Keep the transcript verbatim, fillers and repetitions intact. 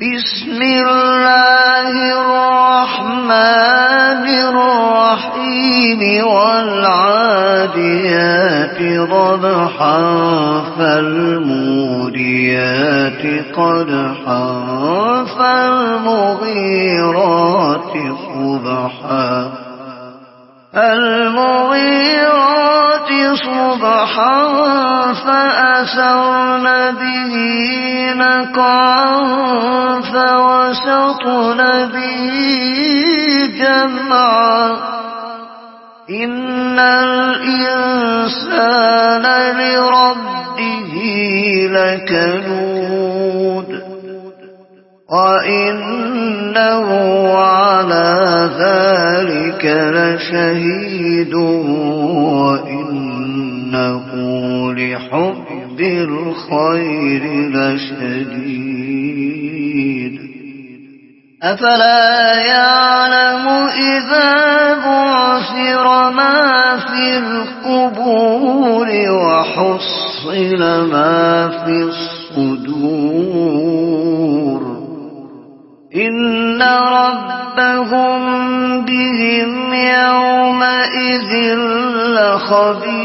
بسم الله الرحمن الرحيم والعاديات ضبحا فالموريات قدحا فالمغيرات صبحا المغيرات صبحا فأثرن به نقعا فوسطن به جمعا إن الإنسان لربه لكنود وإنه على ذلك لشهيد وإنه لحب الخير لشديد أفلا يعلم إذا بعثر ما في القبور وحصل ما في الصدور إن ربهم بهم يومئذ لخبير